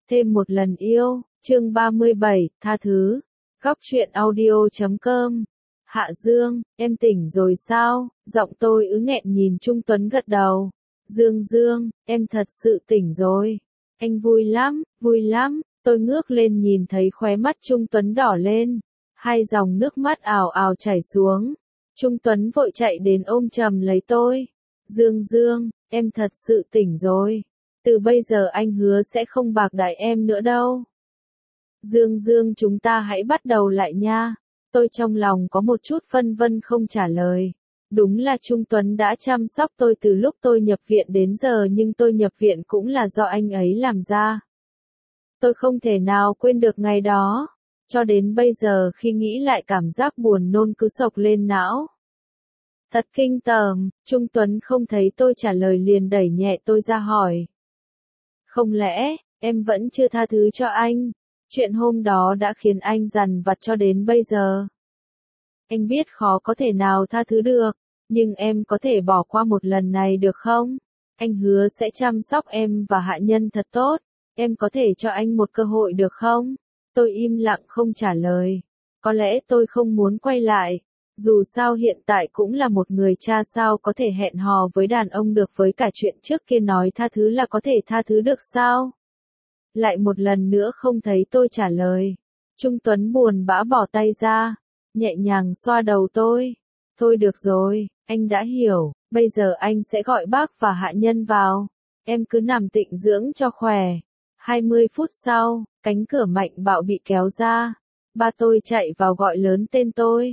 Thêm một lần yêu, chương 37, tha thứ. Góc truyện audio.com. Hạ Dương, em tỉnh rồi sao? Giọng tôi ứ nghẹn nhìn Trung Tuấn gật đầu. Dương, em thật sự tỉnh rồi. Anh vui lắm. Tôi ngước lên nhìn thấy khóe mắt Trung Tuấn đỏ lên. Hai dòng nước mắt ào ào chảy xuống. Trung Tuấn vội chạy đến ôm chầm lấy tôi. Dương, em thật sự tỉnh rồi. Từ bây giờ anh hứa sẽ không bạc đãi em nữa đâu. Dương, chúng ta hãy bắt đầu lại nha. Tôi trong lòng có một chút phân vân không trả lời. Đúng là Trung Tuấn đã chăm sóc tôi từ lúc tôi nhập viện đến giờ, nhưng tôi nhập viện cũng là do anh ấy làm ra. Tôi không thể nào quên được ngày đó. Cho đến bây giờ khi nghĩ lại cảm giác buồn nôn cứ xộc lên não. Thật kinh tởm. Trung Tuấn không thấy tôi trả lời liền đẩy nhẹ tôi ra hỏi. Không lẽ, em vẫn chưa tha thứ cho anh? Chuyện hôm đó đã khiến anh dằn vặt cho đến bây giờ. Anh biết khó có thể nào tha thứ được, nhưng em có thể bỏ qua một lần này được không? Anh hứa sẽ chăm sóc em và Hạ Nhân thật tốt. Em có thể cho anh một cơ hội được không? Tôi im lặng không trả lời. Có lẽ tôi không muốn quay lại. Dù sao hiện tại cũng là một người cha, sao có thể hẹn hò với đàn ông được, với cả chuyện trước kia nói tha thứ là có thể tha thứ được sao? Lại một lần nữa không thấy tôi trả lời. Trung Tuấn buồn bã bỏ tay ra, nhẹ nhàng xoa đầu tôi. Thôi được rồi, anh đã hiểu, bây giờ anh sẽ gọi bác và Hạ Nhân vào. Em cứ nằm tịnh dưỡng cho khỏe. 20 phút sau, cánh cửa mạnh bạo bị kéo ra. Ba tôi chạy vào gọi lớn tên tôi.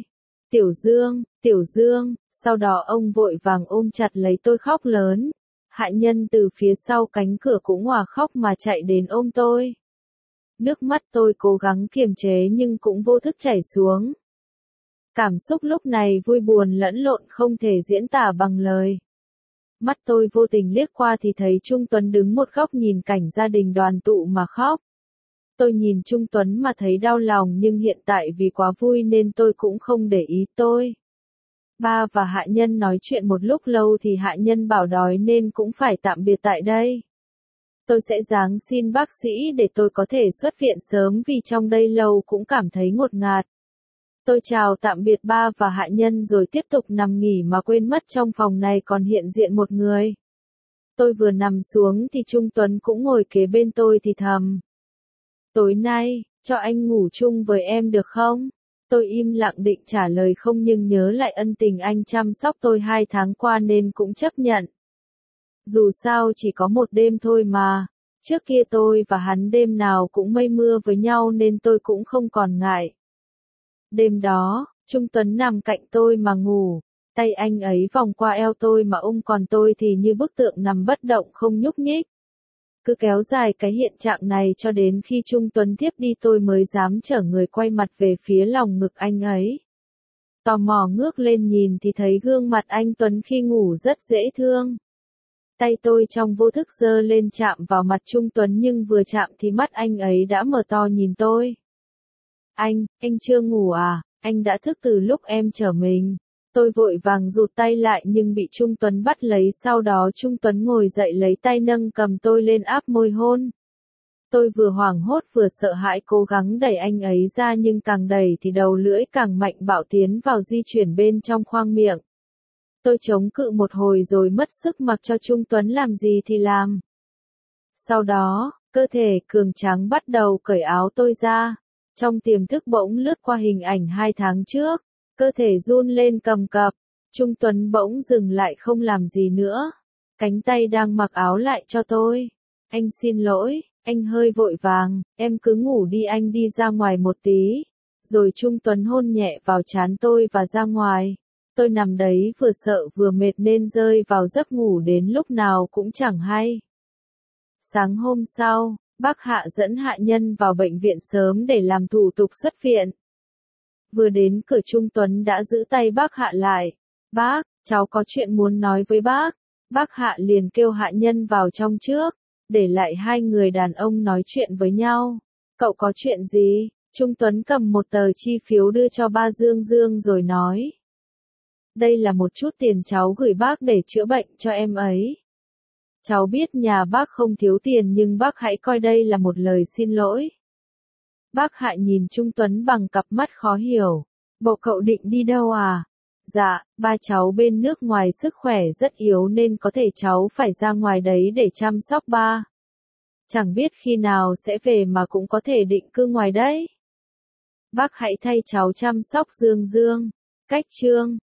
Tiểu Dương, sau đó ông vội vàng ôm chặt lấy tôi khóc lớn. Hạ Nhân từ phía sau cánh cửa cũng òa khóc mà chạy đến ôm tôi. Nước mắt tôi cố gắng kiềm chế nhưng cũng vô thức chảy xuống. Cảm xúc lúc này vui buồn lẫn lộn không thể diễn tả bằng lời. Mắt tôi vô tình liếc qua thì thấy Trung Tuấn đứng một góc nhìn cảnh gia đình đoàn tụ mà khóc. Tôi nhìn Trung Tuấn mà thấy đau lòng, nhưng hiện tại vì quá vui nên tôi cũng không để ý tôi. Ba và Hạ Nhân nói chuyện một lúc lâu thì Hạ Nhân bảo đói nên cũng phải tạm biệt tại đây. Tôi sẽ giáng xin bác sĩ để tôi có thể xuất viện sớm vì trong đây lâu cũng cảm thấy ngột ngạt. Tôi chào tạm biệt ba và Hạ Nhân rồi tiếp tục nằm nghỉ mà quên mất trong phòng này còn hiện diện một người. Tôi vừa nằm xuống thì Trung Tuấn cũng ngồi kế bên tôi thì thầm. Tối nay, cho anh ngủ chung với em được không? Tôi im lặng định trả lời không, nhưng nhớ lại ân tình anh chăm sóc tôi 2 tháng qua nên cũng chấp nhận. Dù sao chỉ có một đêm thôi mà. Trước kia tôi và hắn đêm nào cũng mây mưa với nhau nên tôi cũng không còn ngại. Đêm đó, Trung Tuấn nằm cạnh tôi mà ngủ. Tay anh ấy vòng qua eo tôi mà ôm, còn tôi thì như bức tượng nằm bất động không nhúc nhích. Cứ kéo dài cái hiện trạng này cho đến khi Trung Tuấn tiếp đi tôi mới dám trở người quay mặt về phía lòng ngực anh ấy. Tò mò ngước lên nhìn thì thấy gương mặt anh Tuấn khi ngủ rất dễ thương. Tay tôi trong vô thức giơ lên chạm vào mặt Trung Tuấn, nhưng vừa chạm thì mắt anh ấy đã mở to nhìn tôi. Anh chưa ngủ à? Anh đã thức từ lúc em chở mình. Tôi vội vàng rụt tay lại nhưng bị Trung Tuấn bắt lấy, sau đó Trung Tuấn ngồi dậy lấy tay nâng cầm tôi lên áp môi hôn. Tôi vừa hoảng hốt vừa sợ hãi cố gắng đẩy anh ấy ra, nhưng càng đẩy thì đầu lưỡi càng mạnh bạo tiến vào di chuyển bên trong khoang miệng. Tôi chống cự một hồi rồi mất sức mặc cho Trung Tuấn làm gì thì làm. Sau đó, cơ thể cường tráng bắt đầu cởi áo tôi ra. Trong tiềm thức bỗng lướt qua hình ảnh 2 tháng trước. Cơ thể run lên cầm cập. Trung Tuấn bỗng dừng lại không làm gì nữa. Cánh tay đang mặc áo lại cho tôi. Anh xin lỗi, anh hơi vội vàng, em cứ ngủ đi, anh đi ra ngoài một tí. Rồi Trung Tuấn hôn nhẹ vào trán tôi và ra ngoài. Tôi nằm đấy vừa sợ vừa mệt nên rơi vào giấc ngủ đến lúc nào cũng chẳng hay. Sáng hôm sau, bác Hạ dẫn Hạ Nhân vào bệnh viện sớm để làm thủ tục xuất viện. Vừa đến cửa Trung Tuấn đã giữ tay bác Hạ lại. Bác, cháu có chuyện muốn nói với bác. Bác Hạ liền kêu Hạ Nhân vào trong trước, để lại hai người đàn ông nói chuyện với nhau. Cậu có chuyện gì? Trung Tuấn cầm một tờ chi phiếu đưa cho ba Dương rồi nói. Đây là một chút tiền cháu gửi bác để chữa bệnh cho em ấy. Cháu biết nhà bác không thiếu tiền nhưng bác hãy coi đây là một lời xin lỗi. Bác Hạ nhìn Trung Tuấn bằng cặp mắt khó hiểu. Bộ cậu định đi đâu à? Dạ, ba cháu bên nước ngoài sức khỏe rất yếu nên có thể cháu phải ra ngoài đấy để chăm sóc ba. Chẳng biết khi nào sẽ về mà cũng có thể định cư ngoài đấy. Bác hãy thay cháu chăm sóc Dương Dương. Cách chương